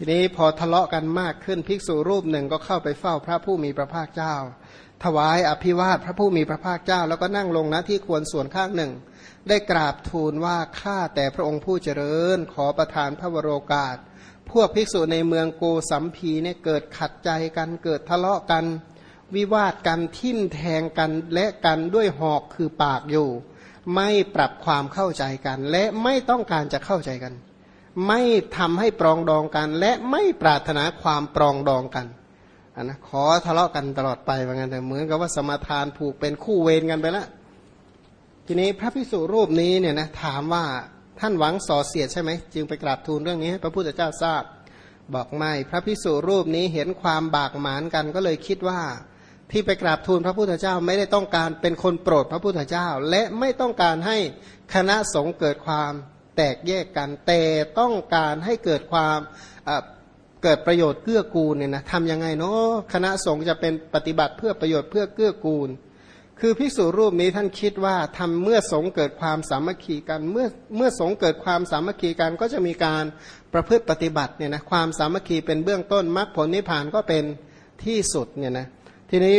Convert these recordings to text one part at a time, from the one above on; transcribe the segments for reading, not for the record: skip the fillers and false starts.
ทีนี้พอทะเลาะกันมากขึ้นภิกษุรูปหนึ่งก็เข้าไปเฝ้าพระผู้มีพระภาคเจ้าถวายอภิวาทพระผู้มีพระภาคเจ้าแล้วก็นั่งลงณที่ควรส่วนข้างหนึ่งได้กราบทูลว่าข้าแต่พระองค์ผู้เจริญขอประทานพระวโรกาสพวกภิกษุในเมืองโกสัมพีเนี่ยเกิดขัดใจกันเกิดทะเลาะกันวิวาทกันทิ่มแทงกันและกันด้วยหอกคือปากอยู่ไม่ปรับความเข้าใจกันและไม่ต้องการจะเข้าใจกันไม่ทำให้ปรองดองกันและไม่ปรารถนาความปรองดองกันนะขอทะเลาะกันตลอดไปว่างั้นแต่เหมือนกับว่าสมทานผูกเป็นคู่เวรกันไปแล้วทีนี้พระภิกษุรูปนี้เนี่ยนะถามว่าท่านหวังส่อเสียดใช่ไหมจึงไปกราบทูลเรื่องนี้ให้พระพุทธเจ้าทราบบอกไม่พระภิกษุรูปนี้เห็นความบากหมานกันก็เลยคิดว่าที่ไปกราบทูลพระพุทธเจ้าไม่ได้ต้องการเป็นคนโปรดพระพุทธเจ้าและไม่ต้องการให้คณะสงฆ์เกิดความแตกแยกกันแต่ต้องการให้เกิดความเกิดประโยชน์เกื้อกูลเนี่ยนะทำยังไงเนาะคณะสงฆ์จะเป็นปฏิบัติเพื่อประโยชน์เพื่อเกื้อกูลคือภิกษุรูปนี้ท่านคิดว่าทำเมื่อสงฆ์เกิดความสามัคคีกันเมื่อสงฆ์เกิดความสามัคคีกันก็จะมีการประพฤติปฏิบัติเนี่ยนะความสามัคคีเป็นเบื้องต้นมรรคผลนิพพานก็เป็นที่สุดเนี่ยนะทีนี้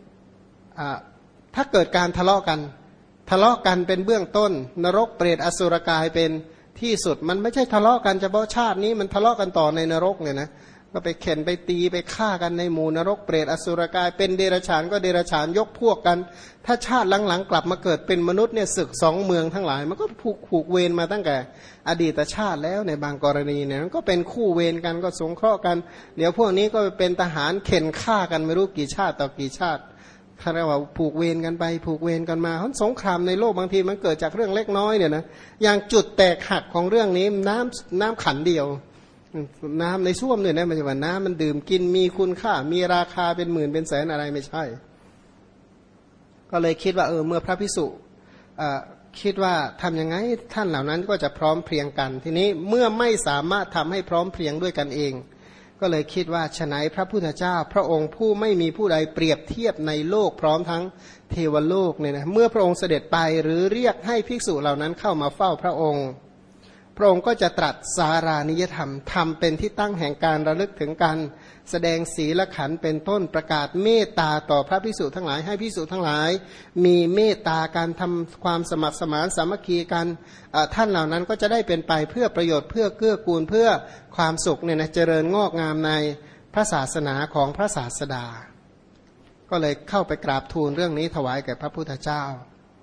ถ้าเกิดการทะเลาะกันเป็นเบื้องต้นนรกเปรตอสุรกายเป็นที่สุดมันไม่ใช่ทะเลาะกันเฉพาะชาตินี้มันทะเลาะกันต่อในนรกเนี่ยนะก็ไปเข็นไปตีไปฆ่ากันในหมู่นรกเปรตอสุรกายเป็นเดรัจฉานก็เดรัจฉานยกพวกกันถ้าชาติหลังๆกลับมาเกิดเป็นมนุษย์เนี่ยศึกสองเมืองทั้งหลายมันก็ผูกเวรมาตั้งแต่อดีตชาติแล้วในบางกรณีเนี่ยมันก็เป็นคู่เวรกันก็สงเคราะห์กันเดี๋ยวพวกนี้ก็เป็นทหารเข็นฆ่ากันไม่รู้กี่ชาติต่อกี่ชาติถ้าเรียกว่าผูกเวรกันไปผูกเวรกันมาเพราะสงครามในโลกบางทีมันเกิดจากเรื่องเล็กน้อยเนี่ยนะอย่างจุดแตกหักของเรื่องนี้น้ำขันเดียวน้ำในส้วมเนี่ยนะมันจะว่าน้ำมันดื่มกินมีคุณค่ามีราคาเป็นหมื่นเป็นแสนอะไรไม่ใช่ก็เลยคิดว่าเมื่อพระภิกษุคิดว่าทำยังไงท่านเหล่านั้นก็จะพร้อมเพรียงกันทีนี้เมื่อไม่สามารถทำให้พร้อมเพรียงด้วยกันเองก็เลยคิดว่าฉนัยพระพุทธเจ้าพระองค์ผู้ไม่มีผู้ใดเปรียบเทียบในโลกพร้อมทั้งเทวโลกเนี่ยนะเมื่อพระองค์เสด็จไปหรือเรียกให้ภิกษุเหล่านั้นเข้ามาเฝ้าพระองค์พระองค์ก็จะตรัสสารานิยธรรมทำเป็นที่ตั้งแห่งการระลึกถึงกันแสดงศีลขันธ์เป็นต้นประกาศเมตตาต่อพระภิกษุทั้งหลายให้ภิกษุทั้งหลายมีเมตตาการทำความสมัครสมานสามัคคีกันท่านเหล่านั้นก็จะได้เป็นไปเพื่อประโยชน์เพื่อเกื้อกูลเพื่อความสุขเนี่ยนะเจริญงอกงามในพระศาสนาของพระศาสดาก็เลยเข้าไปกราบทูลเรื่องนี้ถวายแก่พระพุทธเจ้า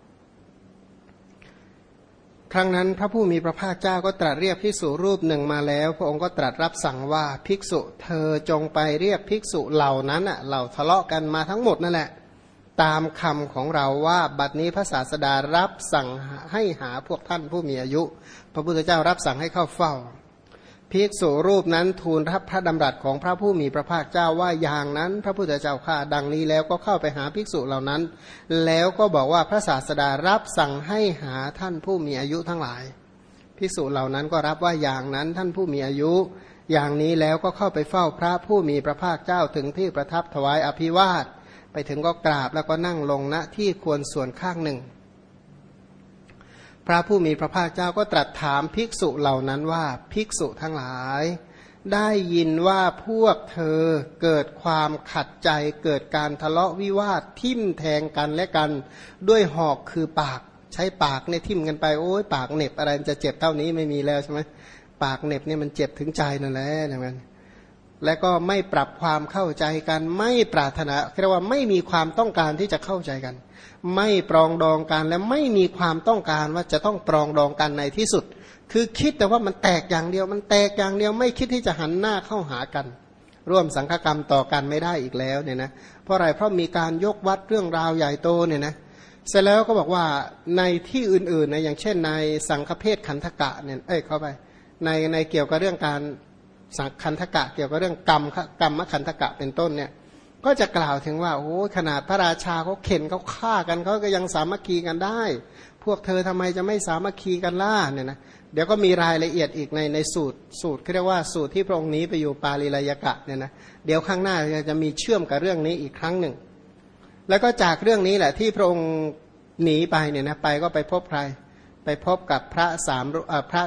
ครั้งนั้นพระผู้มีพระภาคเจ้าก็ตรัสเรียกภิกษุรูปหนึ่งมาแล้วพระองค์ก็ตรัสรับสั่งว่าภิกษุเธอจงไปเรียกภิกษุเหล่านั้นเหล่าทะเลาะกันมาทั้งหมดนั่นแหละตามคำของเราว่าบัดนี้พระศาสดารับสั่งให้หาพวกท่านผู้มีอายุพระพุทธเจ้ารับสั่งให้เข้าเฝ้าภิกษุรูปนั้นทูลรับพระดำรัสของพระผู้มีพระภาคเจ้าว่าอย่างนั้นพระพุทธเจ้าข้าดังนี้แล้วก็เข้าไปหาภิกษุเหล่านั้นแล้วก็บอกว่าพระศาสดารับสั่งให้หาท่านผู้มีอายุทั้งหลายภิกษุเหล่านั้นก็รับว่าอย่างนั้นท่านผู้มีอายุอย่างนี้แล้วก็เข้าไปเฝ้าพระผู้มีพระภาคเจ้าถึงที่ประทับถวายอภิวาทไปถึงก็กราบแล้วก็นั่งลงณที่ควรส่วนข้างหนึ่งพระผู้มีพระภาคเจ้าก็ตรัสถามภิกษุเหล่านั้นว่าภิกษุทั้งหลายได้ยินว่าพวกเธอเกิดความขัดใจเกิดการทะเลาะวิวาททิ่มแทงกันและกันด้วยหอกคือปากใช้ปากเนี่ยทิ่มกันไปโอ้ยปากเหน็บอะไรจะเจ็บเท่านี้ไม่มีแล้วใช่ไหมปากเหน็บเนี่ยมันเจ็บถึงใจนั่นแหละนะมันและก็ไม่ปรับความเข้าใจกันไม่ปรารถนาเรียกว่าไม่มีความต้องการที่จะเข้าใจกันไม่ปรองดองกันและไม่มีความต้องการว่าจะต้องปรองดองกันในที่สุดคือคิดแต่ว่ามันแตกอย่างเดียวมันแตกอย่างเดียวไม่คิดที่จะหันหน้าเข้าหากันร่วมสังฆกรรมต่อกันไม่ได้อีกแล้วเนี่ยนะเพราะอะไรเพราะมีการยกวัดเรื่องราวใหญ่โตเนี่ยนะเสร็จแล้วก็บอกว่าในที่อื่นๆนะอย่างเช่นในสังฆเพศขันธกะเนี่ยเข้าไปในเกี่ยวกับเรื่องการสังขันธกะเกี่ยวกับเรื่องกรรมขันธกะเป็นต้นเนี่ยก็จะกล่าวถึงว่าโอ้ขนาดพระราชาเขาเข็นเขาฆ่ากันเขาก็ยังสามัคคีกันได้พวกเธอทำไมจะไม่สามัคคีกันล่ะเนี่ยนะเดี๋ยวก็มีรายละเอียดอีกในสูตรเขาเรียกว่าสูตรที่พระองค์นี้ไปอยู่ปาลิลายกะเนี่ยนะเดี๋ยวข้างหน้าจะมีเชื่อมกับเรื่องนี้อีกครั้งหนึ่งแล้วก็จากเรื่องนี้แหละที่พระองค์หนีไปเนี่ยนะไปก็ไปพบใครไปพบกับพระ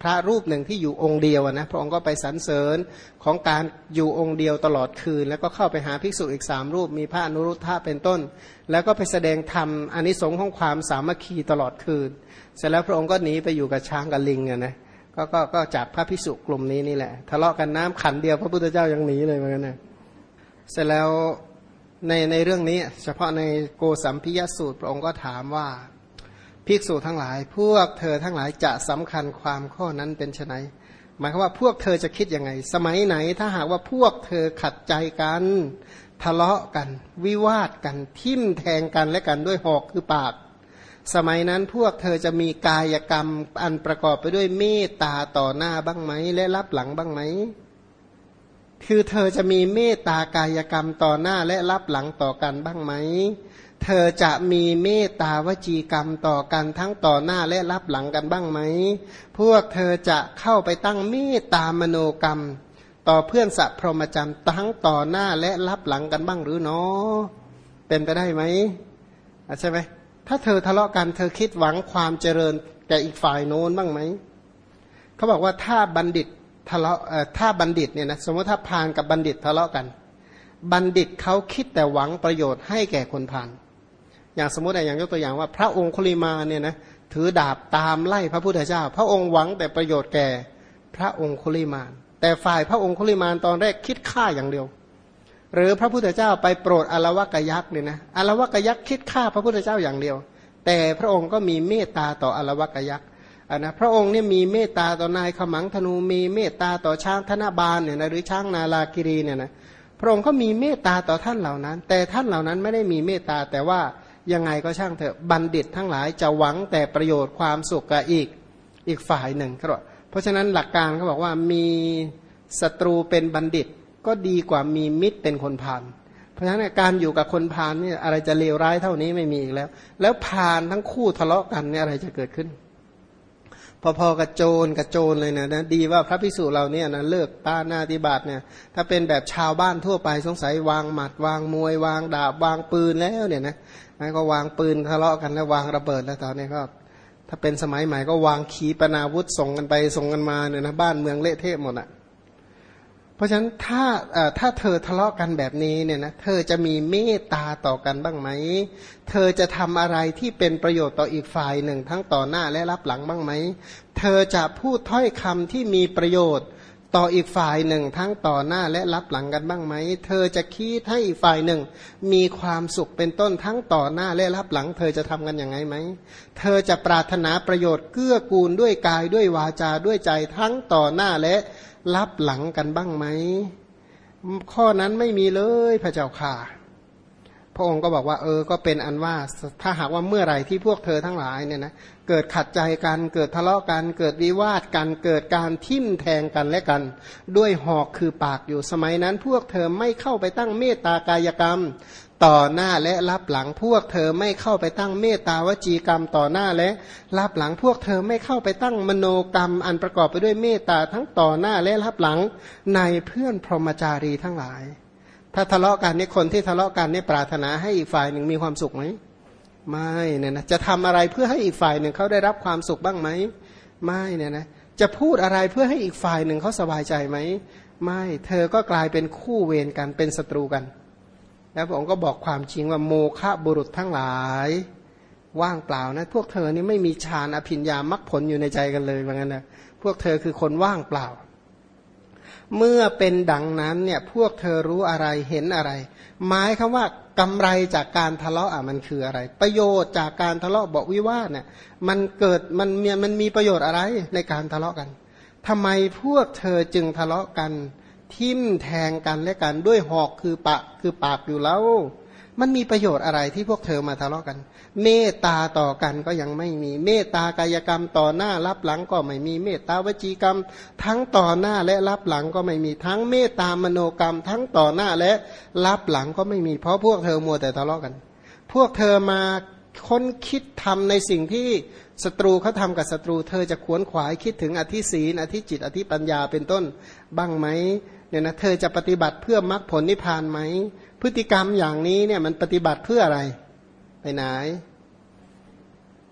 พระรูปหนึ่งที่อยู่องค์เดียวนะพระองค์ก็ไปสรรเสริญของการอยู่องค์เดียวตลอดคืนแล้วก็เข้าไปหาภิกษุอีก3รูปมีพระอนุรุทธะเป็นต้นแล้วก็ไปแสดงธรรมอานิสงส์ของความสามัคคีตลอดคืนเสร็จแล้วพระองค์ก็หนีไปอยู่กับช้างกับลิงนะก็จากพระภิกษุกลุ่มนี้นี่แหละทะเลาะกันน้ำขันเดียวพระพุทธเจ้ายังหนีเลยเหมือนกันนะเสร็จแล้วในเรื่องนี้เฉพาะในโกสัมพิยสูตรพระองค์ก็ถามว่าภิกษุทั้งหลายพวกเธอทั้งหลายจะสำคัญความข้อนั้นเป็นไฉนหมายความว่าพวกเธอจะคิดยังไงสมัยไหนถ้าหากว่าพวกเธอขัดใจกันทะเลาะกันวิวาทกันทิ่มแทงกันและกันด้วยหอกคือปากสมัยนั้นพวกเธอจะมีกายกรรมอันประกอบไปด้วยเมตตาต่อหน้าบ้างไหมและรับหลังบ้างไหมคือเธอจะมีเมตตากายกรรมต่อหน้าและรับหลังต่อกันบ้างไหมเธอจะมีเมตตาวจีกรรมต่อกันทั้งต่อหน้าและรับหลังกันบ้างไหมพวกเธอจะเข้าไปตั้งเมตตามโนกรรมต่อเพื่อนสัพพรหมจรรย์ทั้งต่อหน้าและรับหลังกันบ้างหรือเนาะเป็นไปได้ไหมใช่ไหมถ้าเธอทะเลาะกันเธอคิดหวังความเจริญแก่อีกฝ่ายโน้นบ้างไหมเขาบอกว่าถ้าบัณฑิตทะเลาะถ้าบัณฑิตเนี่ยนะสมมติถ้าพาลกับบัณฑิตทะเลาะกันบัณฑิตเขาคิดแต่หวังประโยชน์ให้แก่คนพาลอย่างสมมติอย่างยกตัวอย่างว่าพระองคุลิมานเนี่ยนะถือดาบตามไล่พระพุทธเจ้าพระองค์หวังแต่ประโยชน์แก่พระองคุลิมานแต่ฝ่ายพระองคุลิมานตอนแรกคิดฆ่าอย่างเดียวหรือพระพุทธเจ้าไปโปรดอลวกยักษ์เนี่ยนะอลวกยักษ์คิดฆ่าพระพุทธเจ้าอย่างเดียวแต่พระองค์ก็มีเมตตาต่ออลวกยักษ์นะพระองค์เนี่ยมีเมตตาต่อนายขมังธนูมีเมตตาต่อช้างธนบาลเนี่ยนะหรือช้างนาลากิรีเนี่ยนะพระองค์ก็มีเมตตาต่อท่านเหล่านั้นแต่ท่านเหล่านั้นไม่ได้มีเมตตาแต่ว่ายังไงก็ช่างเถอะบัณฑิตทั้งหลายจะหวังแต่ประโยชน์ความสุขกับอีกฝ่ายหนึ่งครับเพราะฉะนั้นหลักการเขาบอกว่ามีศัตรูเป็นบัณฑิตก็ดีกว่ามีมิตรเป็นคนพาลเพราะฉะนั้นการอยู่กับคนพาลนี่อะไรจะเลวร้ายเท่านี้ไม่มีอีกแล้วพาลทั้งคู่ทะเลาะกันเนี่ยอะไรจะเกิดขึ้นพอๆกับโจรเลยนะดีว่าพระภิกษุเราเนี่ยนะเลิกปาณาติบาตเนี่ยถ้าเป็นแบบชาวบ้านทั่วไปสงสัยวางหมัดวางมวยวางดาบวางปืนแล้วเนี่ยนะก็วางปืนทะเลาะกันแล้ววางระเบิดแล้วตอนนี้ก็ถ้าเป็นสมัยใหม่ก็วางขีปนาวุธส่งกันไปส่งกันมาเนี่ยนะบ้านเมืองเละเทะหมดอ่ะเพราะฉะนั้นถ้าเธอทะเลาะกันแบบนี้เนี่ยนะเธอจะมีเมตตาต่อกันบ้างไหมเธอจะทำอะไรที่เป็นประโยชน์ต่ออีกฝ่ายหนึ่งทั้งต่อหน้าและรับหลังบ้างไหมเธอจะพูดถ้อยคำที่มีประโยชน์ต่ออีกฝ่ายหนึ่งทั้งต่อหน้าและรับหลังกันบ้างไหมเธอจะคิดให้อีกฝ่ายหนึ่งมีความสุขเป็นต้นทั้งต่อหน้าและรับหลังเธอจะทำกันอย่างไงไหมเธอจะปรารถนาประโยชน์เกื้อกูลด้วยกายด้วยวาจาด้วยใจทั้งต่อหน้าและรับหลังกันบ้างไหมข้อนั้นไม่มีเลยพระเจ้าค่ะพระองค์ก็บอกว่าก็เป็นอันว่าถ้าหากว่าเมื่อไหร่ที่พวกเธอทั้งหลายเนี่ยนะเกิดขัดใจกันเกิดทะเลาะกันเกิดวิวาทกันเกิดการทิ่มแทงกันและกันด้วยหอกคือปากอยู่สมัยนั้นพวกเธอไม่เข้าไปตั้งเมตตากายกรรมต่อหน้าและรับหลังพวกเธอไม่เข้าไปตั้งเมตตาวจีกรรมต่อหน้าและรับหลังพวกเธอไม่เข้าไปตั้งมโนกรรมอันประกอบไปด้วยเมตตาทั้งต่อหน้าและรับหลังในเพื่อนพรหมจารีทั้งหลายถ้าทะเลาะกันนี่คนที่ทะเลาะกันนี่ปรารถนาให้อีกฝ่ายหนึ่งมีความสุขไหมไม่เนี่ยนะจะทำอะไรเพื่อให้อีกฝ่ายหนึ่งเขาได้รับความสุขบ้างไหมไม่เนี่ยนะจะพูดอะไรเพื่อให้อีกฝ่ายหนึ่งเขาสบายใจไหมไม่เธอก็กลายเป็นคู่เวรกันเป็นศัตรูกันแล้วพระองค์ก็บอกความจริงว่าโมฆะบุรุษทั้งหลายว่างเปล่านะพวกเธอนี่ไม่มีฌานอภิญญามรรคผลอยู่ในใจกันเลยว่างั้นนะพวกเธอคือคนว่างเปล่าเมื่อเป็นดังนั้นเนี่ยพวกเธอรู้อะไรเห็นอะไรหมายคำว่ากำไรจากการทะเลาะมันคืออะไรประโยชน์จากการทะเลาะเบาะวิวาทเนี่ยมันมีประโยชน์อะไรในการทะเลาะกันทำไมพวกเธอจึงทะเลาะกันทิ่มแทงกันและกันด้วยหอกคือปากอยู่แล้วมันมีประโยชน์อะไรที่พวกเธอมาทะเลาะกันเมตตาต่อกันก็ยังไม่มีเมตตากายกรรมต่อหน้ารับหลังก็ไม่มีเมตตาวจีกรรมทั้งต่อหน้าและรับหลังก็ไม่มีทั้งเมตตามโนกรรมทั้งต่อหน้าและรับหลังก็ไม่มีเพราะพวกเธอมัวแต่ทะเลาะกันพวกเธอมาค้นคิดทำในสิ่งที่ศัตรูเขาทำกับศัตรูเธอจะขวนขวายคิดถึงอธิศีลอธิจิตอธิปัญญาเป็นต้นบ้างไหมเนี่ยนะเธอจะปฏิบัติเพื่อมรรคผลนิพพานไหมพฤติกรรมอย่างนี้เนี่ยมันปฏิบัติเพื่ออะไรไปไหน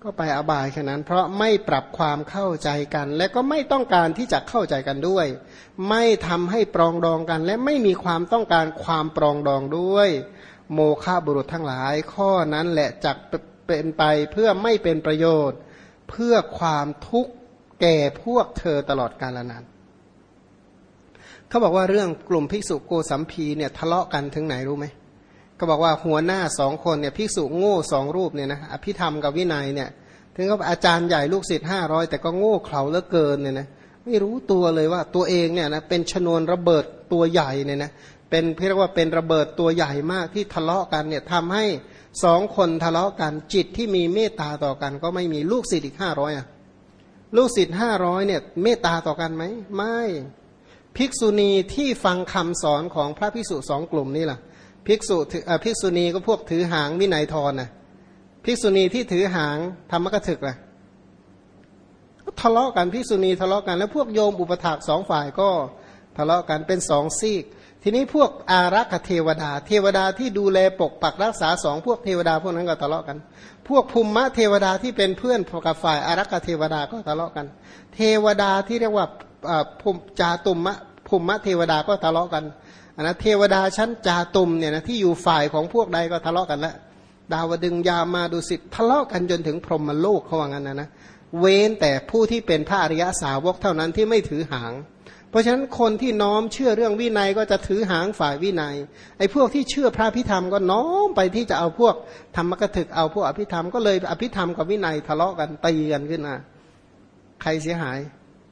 ก็ไปอบายแค่นั้นเพราะไม่ปรับความเข้าใจกันและก็ไม่ต้องการที่จะเข้าใจกันด้วยไม่ทำให้ปรองดองกันและไม่มีความต้องการความปรองดองด้วยโมฆะบุรุษทั้งหลายข้อนั้นแหละจักเป็นไปเพื่อไม่เป็นประโยชน์เพื่อความทุกข์แก่พวกเธอตลอดกาลนานเขาบอกว่าเรื่องกลุ่มภิกษุโกสัมพีเนี่ยทะเลาะกันถึงไหนรู้ไหมก็บอกว่าหัวหน้าสองคนเนี่ยภิกษุโง่สองรูปเนี่ยนะอภิธรรมกับวินัยเนี่ยถึงก็อาจารย์ใหญ่ลูกศิษย์500แต่ก็โง่เขลาเหลือเกินเนี่ยนะไม่รู้ตัวเลยว่าตัวเองเนี่ยนะเป็นชนวนระเบิดตัวใหญ่เนี่ยนะเป็นเรียกว่าเป็นระเบิดตัวใหญ่มากที่ทะเลาะกันเนี่ยทำให้สองคนทะเลาะกันจิตที่มีเมตตาต่อกันก็ไม่มีลูกศิษย์อีก500อ่ะลูกศิษย์500เนี่ยเมตตาต่อกันไหมไม่ภิกษุณีที่ฟังคำสอนของพระภิกษุสองกลุ่มนี่ล่ะภิกษุณีก็พวกถือหางวินัยทรน่ะภิกษุณีที่ถือหางธรรมกถึกล่ะก็ทะเลาะกันภิกษุณีทะเลาะกันแล้วพวกโยมอุปถากสองฝ่ายก็ทะเลาะกันเป็นสองซีกทีนี้พวกอารักขเทวดาเทวดาที่ดูแลปกปักรักษาสองพวกเทวดาพวกนั้นก็ทะเลาะกันพวกภูมิเทวดาที่เป็นเพื่อนกับฝ่ายอารักขเทวดาก็ทะเลาะกันเทวดาที่เรียกว่าภูมิจาตุมะภูมิเทวดาก็ทะเลาะกันนะเทวดาชั้นจาตุมเนี่ยนะที่อยู่ฝ่ายของพวกใดก็ทะเลาะกันแล้วดาวดึงยามาดุสิตทะเลาะกันจนถึงพรหมโลกเขาว่างั้นนะเว้นแต่ผู้ที่เป็นพระอริยสาวกเท่านั้นที่ไม่ถือหางเพราะฉะนั้นคนที่น้อมเชื่อเรื่องวินัยก็จะถือหางฝ่ายวินัยไอ้พวกที่เชื่อพระอภิธรรมก็น้อมไปที่จะเอาพวกธรรมกถึกเอาพวกอภิธรรมก็เลยอภิธรรมกับวินัยทะเลาะกันตีกันขึ้นมาใครเสียหาย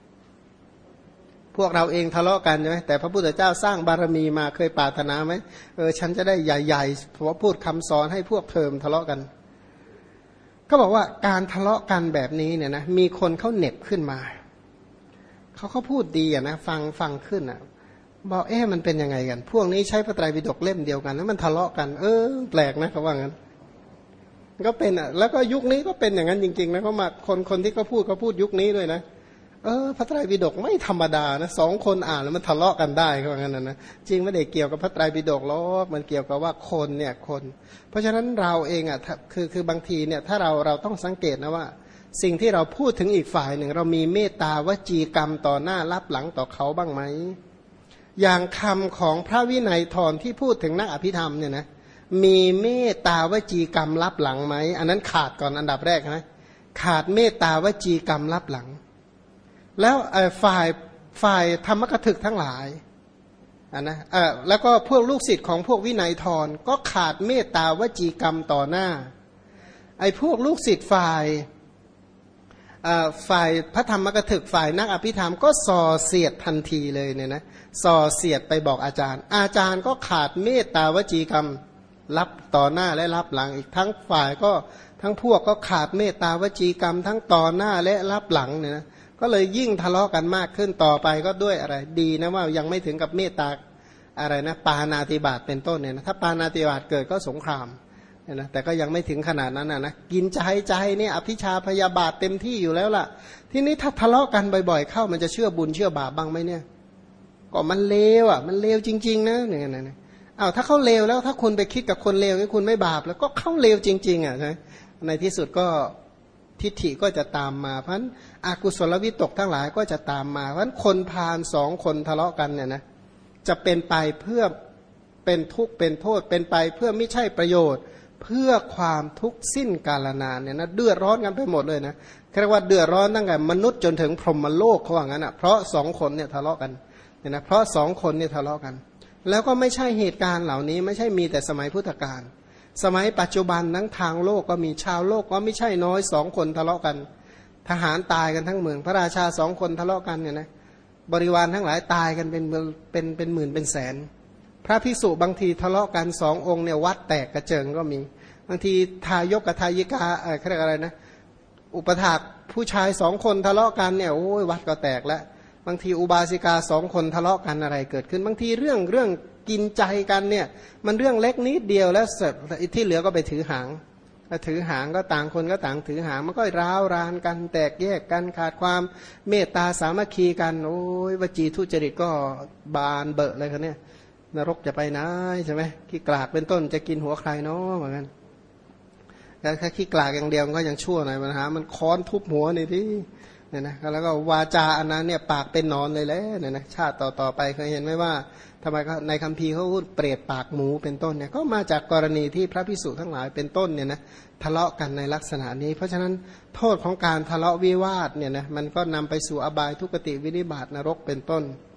พวกเราเองทะเลาะกันใช่ไหมแต่พระพุทธเจ้าสร้างบารมีมาเคยปรารถนาไหมฉันจะได้ใหญ่ๆเพราะพูดคำสอนให้พวกเทิมทะเลาะกันก็บอกว่าการทะเลาะกันแบบนี้เนี่ยนะมีคนเขาเหน็บขึ้นมาเขาพูดดีอ่ะนะฟังขึ้นอ่ะบอกมันเป็นยังไงกันพวกนี้ใช้พระไตรปิฎกเล่มเดียวกันแล้วมันทะเลาะกันแปลกนะเขาว่างั้นก็เป็นอ่ะแล้วก็ยุคนี้ก็เป็นอย่างนั้นจริงๆนะเขามาคนที่เขาพูดยุคนี้ด้วยนะพระไตรปิฎกไม่ธรรมดานะสองคนอ่านแล้วมันทะเลาะกันได้เขาว่างั้นนะจริงไม่ได้เกี่ยวกับพระไตรปิฎกหรอกมันเกี่ยวกับว่าคนเนี่ยคนเพราะฉะนั้นเราเองอ่ะคือบางทีเนี่ยถ้าเราต้องสังเกตนะว่าสิ่งที่เราพูดถึงอีกฝ่ายหนึ่งเรามีเมตตาวจีกรรมต่อหน้ารับหลังต่อเขาบ้างไหมอย่างคำของพระวินัยทรที่พูดถึงนักอภิธรรมเนี่ยนะมีเมตตาวจีกรรมรับหลังไหมอันนั้นขาดก่อนอันดับแรกนะขาดเมตตาวจีกรรมรับหลังแล้วฝ่ายธรรมกถึกทั้งหลายนะแล้วก็พวกลูกศิษย์ของพวกวินัยทรก็ขาดเมตตาวจีกรรมต่อหน้าไอ้พวกลูกศิษย์ฝ่ายพระธรรมกถึกฝ่ายนักอภิธรรมก็ส่อเสียดทันทีเลยเนี่ยนะส่อเสียดไปบอกอาจารย์ก็ขาดเมตตาวจีกรรมรับต่อหน้าและรับหลังอีกทั้งฝ่ายก็ทั้งพวกก็ขาดเมตตาวจีกรรมทั้งต่อหน้าและรับหลังเนี่ยนะก็เลยยิ่งทะเลาะกันมากขึ้นต่อไปก็ด้วยอะไรดีนะว่ายังไม่ถึงกับเมตตาอะไรนะปาณาติบาตเป็นต้นเนี่ยนะถ้าปาณาติบาตเกิดก็สงครามนะแต่ก็ยังไม่ถึงขนาดนั้นนะกินใจเนี่ยอภิชาพยาบาทเต็มที่อยู่แล้วล่ะทีนี้ถ้าทะเลาะกันบ่อยๆเข้ามันจะเชื่อบุญเชื่อบาปบ้างไหมเนี่ยก็มันเลวอ่ะมันเลวจริงๆนะเนี่ยนะถ้าเขาเลวแล้วถ้าคุณไปคิดกับคนเลวนี่คุณไม่บาปแล้วก็เขาเลวจริงๆอ่ะใช่ในที่สุดก็ทิฏฐิก็จะตามมาเพราะฉะนั้นอกุศลวิตกทั้งหลายก็จะตามมาเพราะฉะนั้นคนพาลสองคนทะเลาะกันเนี่ยนะจะเป็นไปเพื่อเป็นทุกข์เป็นโทษเป็นไปเพื่อไม่ใช่ประโยชน์เพื่อความทุกข์สิ้นกาลนานเนี่ยนะเดือดร้อนกันไปหมดเลยนะเรียกว่าเดือดร้อนตั้งแต่มนุษย์จนถึงพรหมโลกเขาว่างั้นอ่ะเพราะสองคนเนี่ยทะเลาะกันเนี่ยนะเพราะสองคนเนี่ยทะเลาะกันแล้วก็ไม่ใช่เหตุการณ์เหล่านี้ไม่ใช่มีแต่สมัยพุทธกาลสมัยปัจจุบันทั้งทางโลกก็มีชาวโลกก็ไม่ใช่น้อยสองคนทะเลาะกันทหารตายกันทั้งเมืองพระราชาสองคนทะเลาะกันเนี่ยนะบริวารทั้งหลายตายกันเป็นหมื่นเป็นแสนพระภิกษุบางทีทะเลาะกันสององค์เนี่ยวัดแตกกระเจิงก็มีบางทีทายกกับทายิกาเขาเรียกอะไรนะอุปถากผู้ชายสองคนทะเลาะกันเนี่ยโอ้ยวัดก็แตกแล้วบางทีอุบาสิกาสองคนทะเลาะกันอะไรเกิดขึ้นบางทีเรื่องกินใจกันเนี่ยมันเรื่องเล็กนิดเดียวแล้วเสร็จที่เหลือก็ไปถือหางถือหางก็ต่างคนก็ต่างถือหางมันก็ร้าวรานกันแตกแยกกันขาดความเมตตาสามัคคีกันโอ้ยวจีทุจริตก็บานเบอะเลยครับเนี่ยนรกจะไปไหนใช่ไหมขี้กลากเป็นต้นจะกินหัวใครเนาะเหมือนกันแล้วถ้าขี้กลากอย่างเดียวก็ยังชั่วหน่อยปัญหามันค้อนทุบหัวนี่ที่เนี่ยนะแล้วก็วาจาอันนั้นเนี่ยปากเป็นนอนเลยแหละเนี่ยนะชาติต่อไปเคยเห็นไหมว่าทำไมในคัมภีร์เขาพูดเปรตปากหมูเป็นต้นเนี่ยก็มาจากกรณีที่พระภิกษุทั้งหลายเป็นต้นเนี่ยนะทะเลาะกันในลักษณะนี้เพราะฉะนั้นโทษของการทะเลาะวิวาทเนี่ยนะมันก็นำไปสู่อบายทุกติวินิบาตนรกเป็นต้น